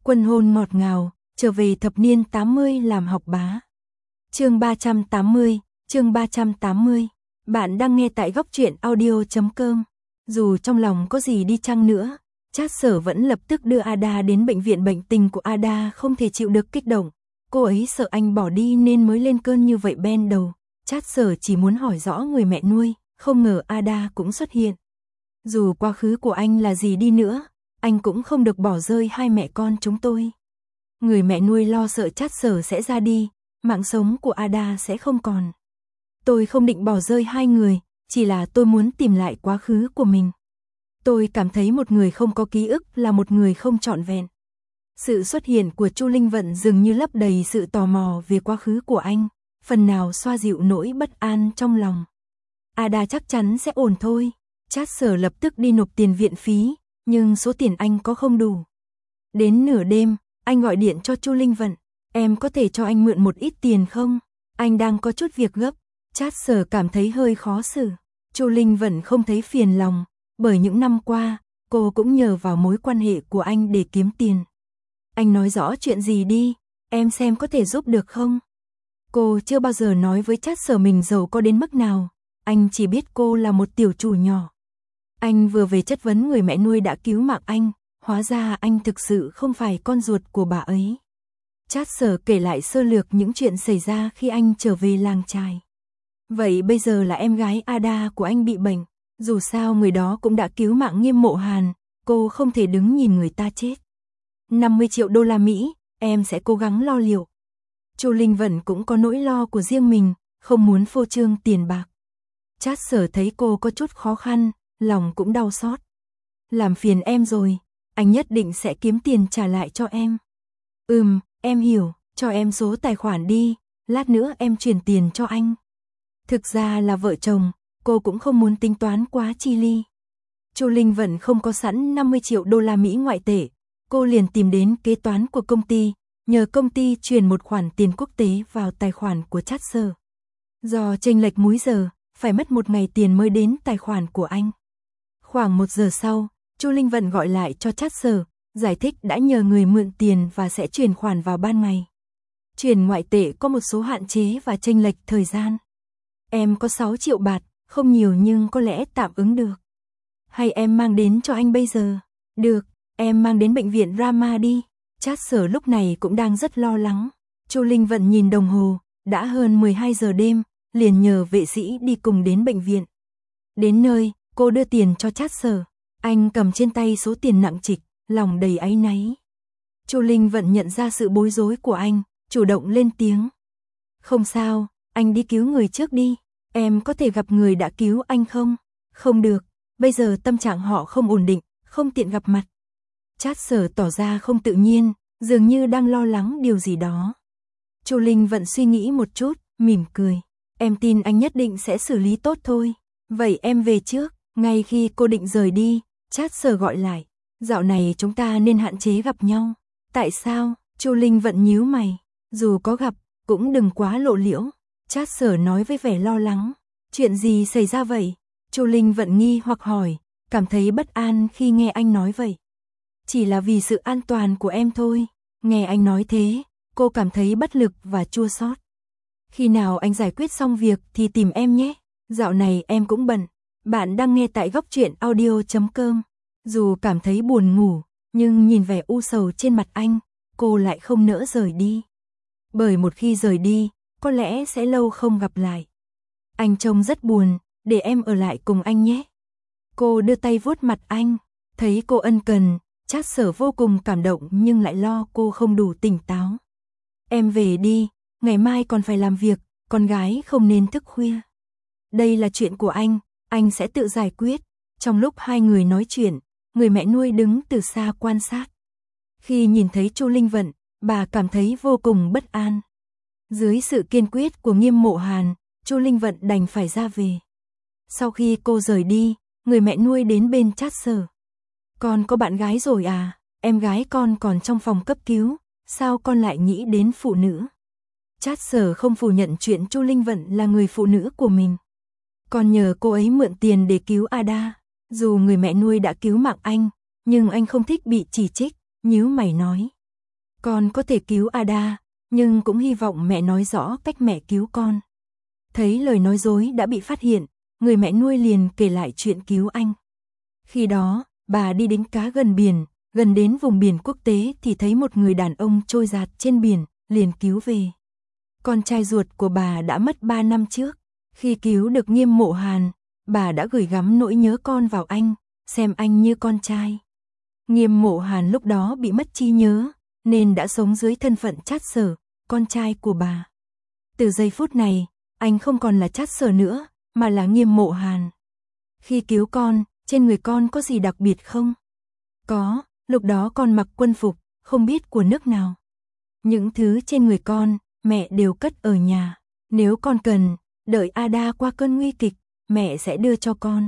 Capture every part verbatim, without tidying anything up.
Quân hôn ngọt ngào, trở về thập niên tám mươi làm học bá. Chương ba trăm tám mươi, chương ba trăm tám mươi. Bạn đang nghe tại góc truyện audio chấm com. Dù trong lòng có gì đi chăng nữa, Trác Sở vẫn lập tức đưa Ada đến bệnh viện. Bệnh tình của Ada không thể chịu được kích động. Cô ấy sợ anh bỏ đi nên mới lên cơn như vậy ben đầu. Trác Sở chỉ muốn hỏi rõ người mẹ nuôi, không ngờ Ada cũng xuất hiện. Dù quá khứ của anh là gì đi nữa, anh cũng không được bỏ rơi hai mẹ con chúng tôi. Người mẹ nuôi lo sợ Trác Sở sẽ ra đi, mạng sống của Ada sẽ không còn. Tôi không định bỏ rơi hai người, chỉ là tôi muốn tìm lại quá khứ của mình. Tôi cảm thấy một người không có ký ức là một người không trọn vẹn. Sự xuất hiện của Chu Linh Vận dường như lấp đầy sự tò mò về quá khứ của anh, phần nào xoa dịu nỗi bất an trong lòng. Ada chắc chắn sẽ ổn thôi. Trác Sở lập tức đi nộp tiền viện phí, nhưng số tiền anh có không đủ. Đến nửa đêm, anh gọi điện cho Chu Linh Vận, em có thể cho anh mượn một ít tiền không? Anh đang có chút việc gấp. Trác Sở cảm thấy hơi khó xử. Chu Linh Vận không thấy phiền lòng, bởi những năm qua, cô cũng nhờ vào mối quan hệ của anh để kiếm tiền. Anh nói rõ chuyện gì đi, em xem có thể giúp được không? Cô chưa bao giờ nói với Trác Sở mình giàu có đến mức nào, anh chỉ biết cô là một tiểu chủ nhỏ. Anh vừa về chất vấn người mẹ nuôi đã cứu mạng anh, hóa ra anh thực sự không phải con ruột của bà ấy. Trác Sở kể lại sơ lược những chuyện xảy ra khi anh trở về làng chài. Vậy bây giờ là em gái Ada của anh bị bệnh, dù sao người đó cũng đã cứu mạng Nghiêm Mộ Hàn, cô không thể đứng nhìn người ta chết. năm mươi triệu đô la Mỹ, em sẽ cố gắng lo liệu. Chu Linh Vận cũng có nỗi lo của riêng mình, không muốn phô trương tiền bạc. Trác Sở thấy cô có chút khó khăn, lòng cũng đau xót. Làm phiền em rồi, anh nhất định sẽ kiếm tiền trả lại cho em. Ừm, em hiểu, cho em số tài khoản đi, lát nữa em chuyển tiền cho anh. Thực ra là vợ chồng, cô cũng không muốn tính toán quá chi ly. Chu Linh Vận không có sẵn năm mươi triệu đô la Mỹ ngoại tệ, cô liền tìm đến kế toán của công ty, nhờ công ty chuyển một khoản tiền quốc tế vào tài khoản của Trác Sở. Do chênh lệch múi giờ, phải mất một ngày tiền mới đến tài khoản của anh. Khoảng một giờ sau, Chu Linh Vận gọi lại cho Trác Sở, giải thích đã nhờ người mượn tiền và sẽ chuyển khoản vào ban ngày. Chuyển ngoại tệ có một số hạn chế và chênh lệch thời gian. Em có sáu triệu bạt, không nhiều nhưng có lẽ tạm ứng được. Hay em mang đến cho anh bây giờ? Được, em mang đến bệnh viện Rama đi. Trác Sở lúc này cũng đang rất lo lắng. Chu Linh Vận nhìn đồng hồ, đã hơn mười hai giờ đêm, liền nhờ vệ sĩ đi cùng đến bệnh viện. Đến nơi, cô đưa tiền cho Trác Sở. Anh cầm trên tay số tiền nặng trịch, lòng đầy áy náy. Chu Linh Vận nhận ra sự bối rối của anh, chủ động lên tiếng. Không sao, anh đi cứu người trước đi. Em có thể gặp người đã cứu anh không? Không được, bây giờ tâm trạng họ không ổn định, không tiện gặp mặt. Trác Sở tỏ ra không tự nhiên, dường như đang lo lắng điều gì đó. Chu Linh Vận suy nghĩ một chút, mỉm cười. Em tin anh nhất định sẽ xử lý tốt thôi. Vậy em về trước. Ngay khi cô định rời đi, Trác Sở gọi lại. Dạo này chúng ta nên hạn chế gặp nhau. Tại sao? Chu Linh Vận nhíu mày. Dù có gặp, cũng đừng quá lộ liễu. Trác Sở nói với vẻ lo lắng. Chuyện gì xảy ra vậy? Chu Linh Vận nghi hoặc hỏi, cảm thấy bất an khi nghe anh nói vậy. Chỉ là vì sự an toàn của em thôi. Nghe anh nói thế, cô cảm thấy bất lực và chua xót. Khi nào anh giải quyết xong việc thì tìm em nhé. Dạo này em cũng bận. Bạn đang nghe tại góc truyện audio chấm com. Dù cảm thấy buồn ngủ, nhưng nhìn vẻ u sầu trên mặt anh, cô lại không nỡ rời đi. Bởi một khi rời đi, có lẽ sẽ lâu không gặp lại. Anh trông rất buồn, để em ở lại cùng anh nhé. Cô đưa tay vuốt mặt anh, thấy cô ân cần, Trác Sở vô cùng cảm động nhưng lại lo cô không đủ tỉnh táo. Em về đi, ngày mai còn phải làm việc, con gái không nên thức khuya. Đây là chuyện của anh, anh sẽ tự giải quyết. Trong lúc hai người nói chuyện, người mẹ nuôi đứng từ xa quan sát. Khi nhìn thấy Chu Linh Vận, bà cảm thấy vô cùng bất an. Dưới sự kiên quyết của Nghiêm Mộ Hàn, Chu Linh Vận đành phải ra về. Sau khi cô rời đi, người mẹ nuôi đến bên Trác Sở. Con có bạn gái rồi à? Em gái con còn trong phòng cấp cứu, sao con lại nghĩ đến phụ nữ? Trác Sở không phủ nhận chuyện Chu Linh Vận là người phụ nữ của mình. Con nhờ cô ấy mượn tiền để cứu Ada. Dù người mẹ nuôi đã cứu mạng anh, nhưng anh không thích bị chỉ trích, nhíu mày nói. Con có thể cứu Ada, nhưng cũng hy vọng mẹ nói rõ cách mẹ cứu con. Thấy lời nói dối đã bị phát hiện, người mẹ nuôi liền kể lại chuyện cứu anh. Khi đó, bà đi đánh cá gần biển, gần đến vùng biển quốc tế thì thấy một người đàn ông trôi dạt trên biển, liền cứu về. Con trai ruột của bà đã mất ba năm trước. Khi cứu được Nghiêm Mộ Hàn, bà đã gửi gắm nỗi nhớ con vào anh, xem anh như con trai. Nghiêm Mộ Hàn lúc đó bị mất trí nhớ, nên đã sống dưới thân phận Trát Sở, con trai của bà. Từ giây phút này, anh không còn là Trát Sở nữa, mà là Nghiêm Mộ Hàn. Khi cứu con, trên người con có gì đặc biệt không? Có, lúc đó con mặc quân phục, không biết của nước nào. Những thứ trên người con, mẹ đều cất ở nhà. Nếu con cần, đợi Ada qua cơn nguy kịch, mẹ sẽ đưa cho con.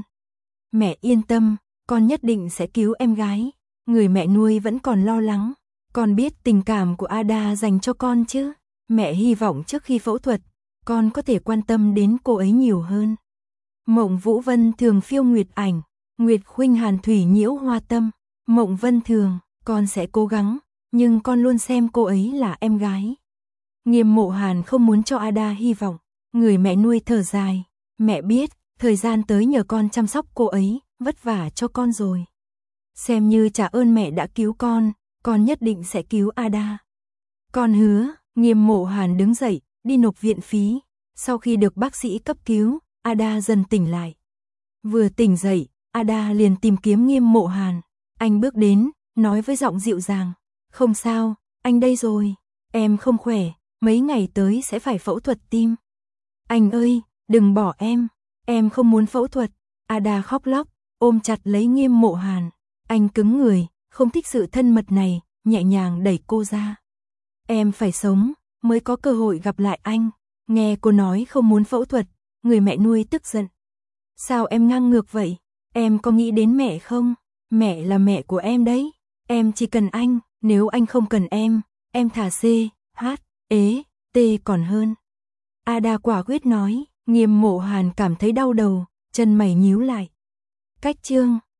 Mẹ yên tâm, con nhất định sẽ cứu em gái. Người mẹ nuôi vẫn còn lo lắng. Con biết tình cảm của Ada dành cho con chứ? Mẹ hy vọng trước khi phẫu thuật, con có thể quan tâm đến cô ấy nhiều hơn. Mộng Vũ Vân Thường phiêu nguyệt ảnh, Nguyệt khuynh hàn thủy nhiễu hoa tâm. Mộng Vân Thường, con sẽ cố gắng, nhưng con luôn xem cô ấy là em gái. Nghiêm Mộ Hàn không muốn cho Ada hy vọng. Người mẹ nuôi thở dài. Mẹ biết, thời gian tới nhờ con chăm sóc cô ấy, vất vả cho con rồi. Xem như trả ơn mẹ đã cứu con, con nhất định sẽ cứu Ada. Con hứa. Nghiêm Mộ Hàn đứng dậy, đi nộp viện phí. Sau khi được bác sĩ cấp cứu, Ada dần tỉnh lại. Vừa tỉnh dậy, Ada liền tìm kiếm Nghiêm Mộ Hàn. Anh bước đến, nói với giọng dịu dàng. Không sao, anh đây rồi. Em không khỏe, mấy ngày tới sẽ phải phẫu thuật tim. Anh ơi, đừng bỏ em. Em không muốn phẫu thuật. Ada khóc lóc, ôm chặt lấy Nghiêm Mộ Hàn. Anh cứng người, không thích sự thân mật này, nhẹ nhàng đẩy cô ra. Em phải sống, mới có cơ hội gặp lại anh. Nghe cô nói không muốn phẫu thuật, người mẹ nuôi tức giận. Sao em ngang ngược vậy? Em có nghĩ đến mẹ không? Mẹ là mẹ của em đấy. Em chỉ cần anh, nếu anh không cần em, em thả C, H, ế, T còn hơn. Ada quả quyết nói. Nghiêm Mộ Hàn cảm thấy đau đầu, chân mày nhíu lại. Cách chương